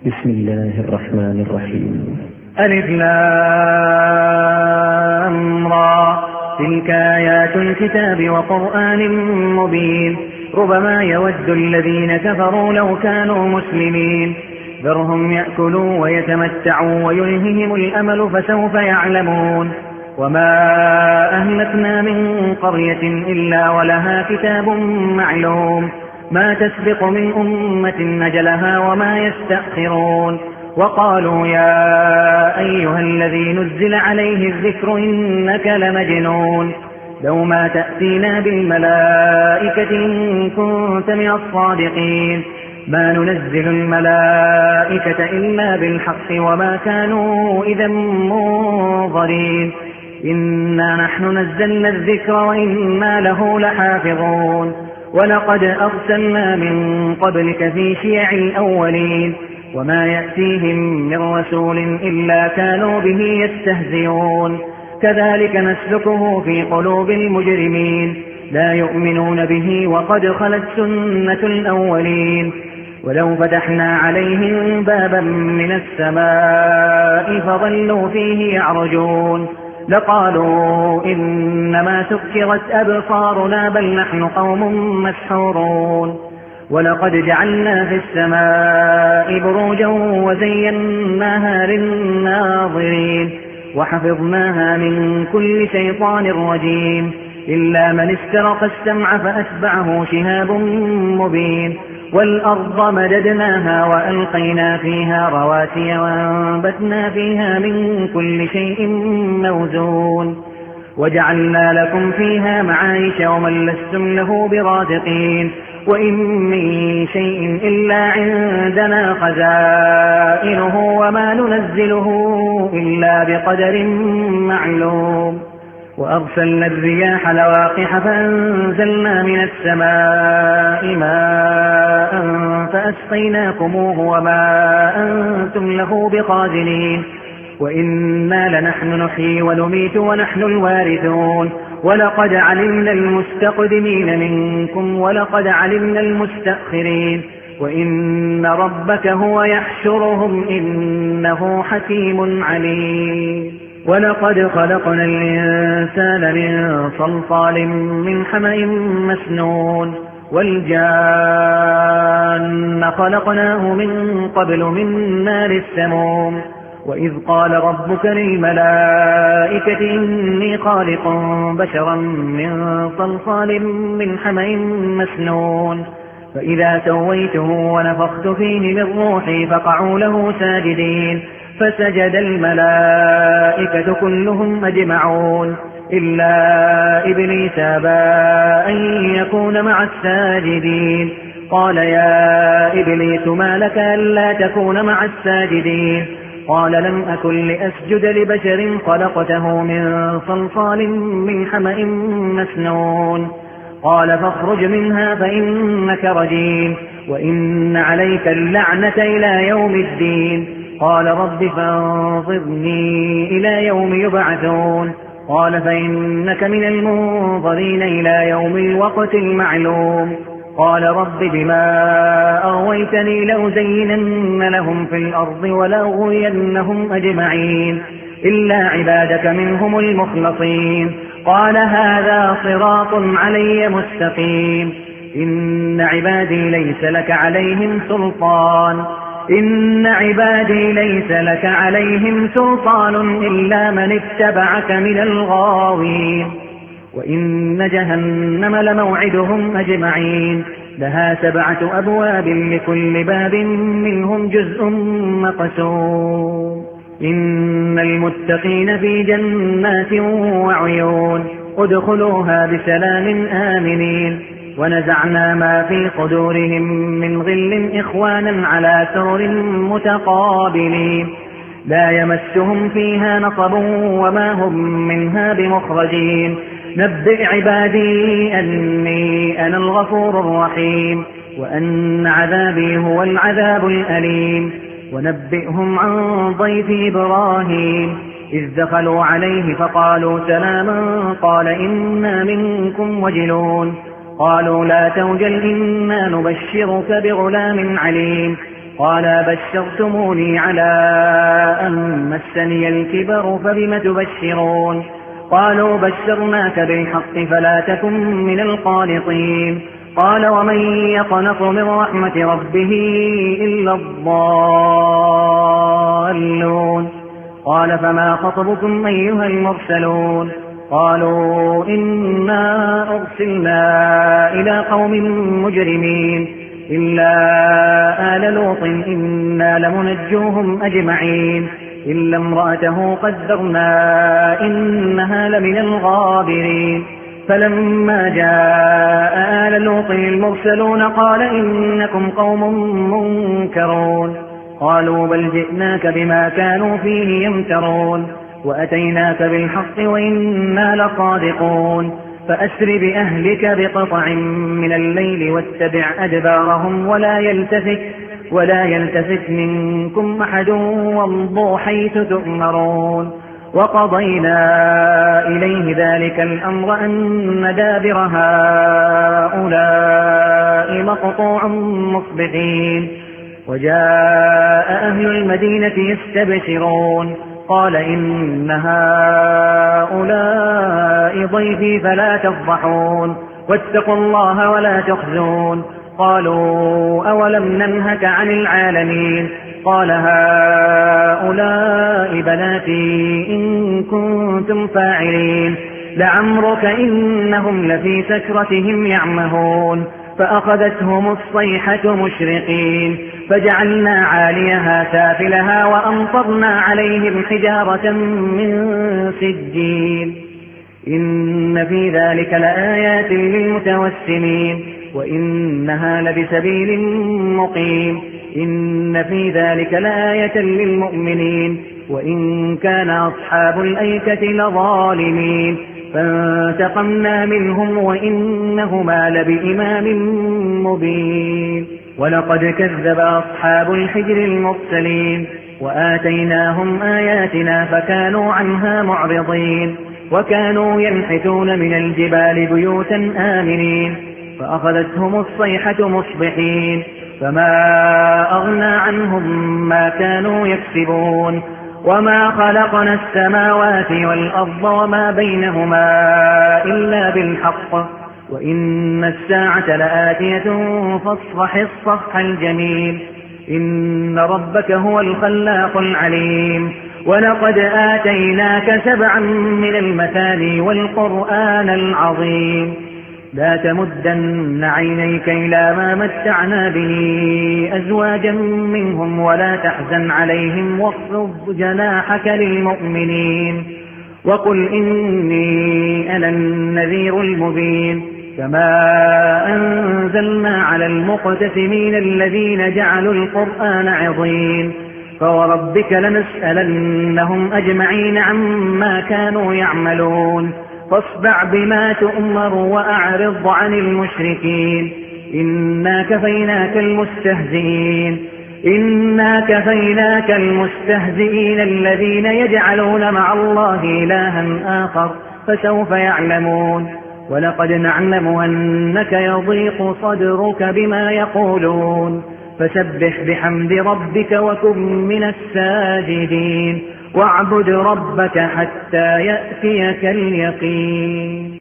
بسم الله الرحمن الرحيم. ألف لام را، تلك آيات الكتاب وقرآن مبين. ربما يود الذين كفروا لو كانوا مسلمين، ذرهم يأكلوا ويتمتعوا ويلههم الأمل فسوف يعلمون. وما أهلكنا من قرية إلا ولها كتاب معلوم، ما تسبق من أمة أجلها وما يستأخرون. وقالوا يا أيها الذي نزل عليه الذكر إنك لمجنون، لو ما تأتينا بالملائكة إن كنت من الصادقين، ما ننزل الملائكة إلا بالحق وما كانوا إذا منظرين. إنا نحن نزلنا الذكر وإنا له لحافظون. ولقد أرسلنا من قبلك في شيع الأولين، وما يأتيهم من رسول إلا كانوا به يستهزئون. كذلك نسلكه في قلوب المجرمين، لا يؤمنون به وقد خلت سنة الأولين. ولو فتحنا عليهم بابا من السماء فظلوا فيه يعرجون لقالوا إنما سكرت أبصارنا بل نحن قوم مسحورون. ولقد جعلنا في السماء بروجا وزيناها للناظرين وحفظناها من كل شيطان رجيم، إلا من استرق السمع فأتبعه شهاب مبين. والأرض مددناها وألقينا فيها رواسي وأنبتنا فيها من كل شيء موزون، وجعلنا لكم فيها معايش ومن لستم له برازقين. وإن من شيء إلا عندنا خزائنه وما ننزله إلا بقدر معلوم. وأرسلنا الرياح لواقح فأنزلنا من السماء ماء فأسقيناكموه وما أنتم له بخازنين. وإنا لنحن نحيي ونميت ونحن الوارثون. ولقد علمنا المستقدمين منكم ولقد علمنا المستأخرين، وإن ربك هو يحشرهم إنه حكيم عليم. ولقد خلقنا الإنسان من صلصال من حمأ مسنون، والجان خلقناه من قبل من نار السموم. وإذ قال ربك للملائكة إني خالق بشرا من صلصال من حمأ مسنون، فإذا سويته ونفخت فيه من روحي فقعوا له ساجدين. فسجد الملائكة كلهم أجمعون إلا إبليس أبى أن يكون مع الساجدين. قال يا إبليس ما لك ألا تكون مع الساجدين؟ قال لم أكن لأسجد لبشر خلقته من صلصال من حمأ مسنون. قال فاخرج منها فإنك رجيم وإن عليك اللعنة إلى يوم الدين. قال رب فانظرني إلى يوم يبعثون. قال فإنك من المنظرين إلى يوم الوقت المعلوم. قال رب بما أغويتني لأزينن لهم في الأرض ولأغوينهم أجمعين إلا عبادك منهم المخلصين. قال هذا صراط علي مستقيم. إن عبادي ليس لك عليهم سلطان إلا من اتبعك من الغاوين. وإن جهنم لموعدهم أجمعين، لها 7 أبواب لكل باب منهم جزء مقسوم. إن المتقين في جنات وعيون ادخلوها بسلام آمنين. ونزعنا ما في صدورهم من غل إخوانا على سرر متقابلين، لا يمسهم فيها نصب وما هم منها بمخرجين. نبئ عبادي أني أنا الغفور الرحيم وأن عذابي هو العذاب الأليم. ونبئهم عن ضيف إبراهيم إذ دخلوا عليه فقالوا سلاما قال إنا منكم وجلون. قالوا لا توجل إنا نبشرك بغلام عليم قال بشرتموني على أن مسني الكبر فبم تبشرون قالوا بشرناك بالحق فلا تكن من القانطين قال ومن يقنط من رحمة ربه إلا الضالون قال فما خطبكم أيها المرسلون قالوا إنا أرسلنا إلى قوم مجرمين إلا آل لوط إنا لمنجوهم أجمعين إلا امرأته قدرنا إنها لمن الغابرين فلما جاء آل لوط المرسلون قال إنكم قوم منكرون قالوا بل جئناك بما كانوا فيه يمترون وأتيناك بالحق وإنا لصادقون فأسر بأهلك بقطع من الليل واتبع أدبارهم ولا يلتفت منكم أحد وامضوا حيث تؤمرون وقضينا إليه ذلك الأمر أن دابر هؤلاء مقطوع مصبحين وجاء أهل المدينة يستبشرون قال إن هؤلاء ضيفي فلا تفضحون واتقوا الله ولا تخزون قالوا أولم ننهك عن العالمين قال هؤلاء بناتي إن كنتم فاعلين لعمرك إنهم لفي سكرتهم يعمهون فأخذتهم الصيحة مشرقين فجعلنا عاليها سافلها وأمطرنا عليهم حجارة من سجيل إن في ذلك لآيات للمتوسمين وإنها لبسبيل مقيم إن في ذلك لآية للمؤمنين وإن كان أصحاب الأيكة لظالمين فانتقمنا منهم وإنهما لبإمام مبين ولقد كذب أصحاب الحجر المرسلين وآتيناهم آياتنا فكانوا عنها معرضين وكانوا ينحتون من الجبال بيوتا آمنين فأخذتهم الصيحة مصبحين فما أغنى عنهم ما كانوا يكسبون وما خلقنا السماوات والأرض وما بينهما إلا بالحق وإن الساعة لآتية فاصفح الصفح الجميل إن ربك هو الخلاق العليم ولقد آتيناك 7 من المثاني والقرآن العظيم لا تمدن عينيك إلى ما متعنا به أزواجا منهم ولا تحزن عليهم واخفض جناحك للمؤمنين وقل إني أنا النذير المبين كما أنزلنا على المقتسمين الذين جعلوا القرآن عظيم فوربك لنسألنهم أجمعين عما كانوا يعملون فاصدع بما تؤمر وأعرض عن المشركين إنا كفيناك المستهزئين الذين يجعلون مع الله إلها آخر فسوف يعلمون ولقد نعلم أنك يضيق صدرك بما يقولون فسبح بحمد ربك وكن من الساجدين واعبد ربك حتى يأتيك اليقين.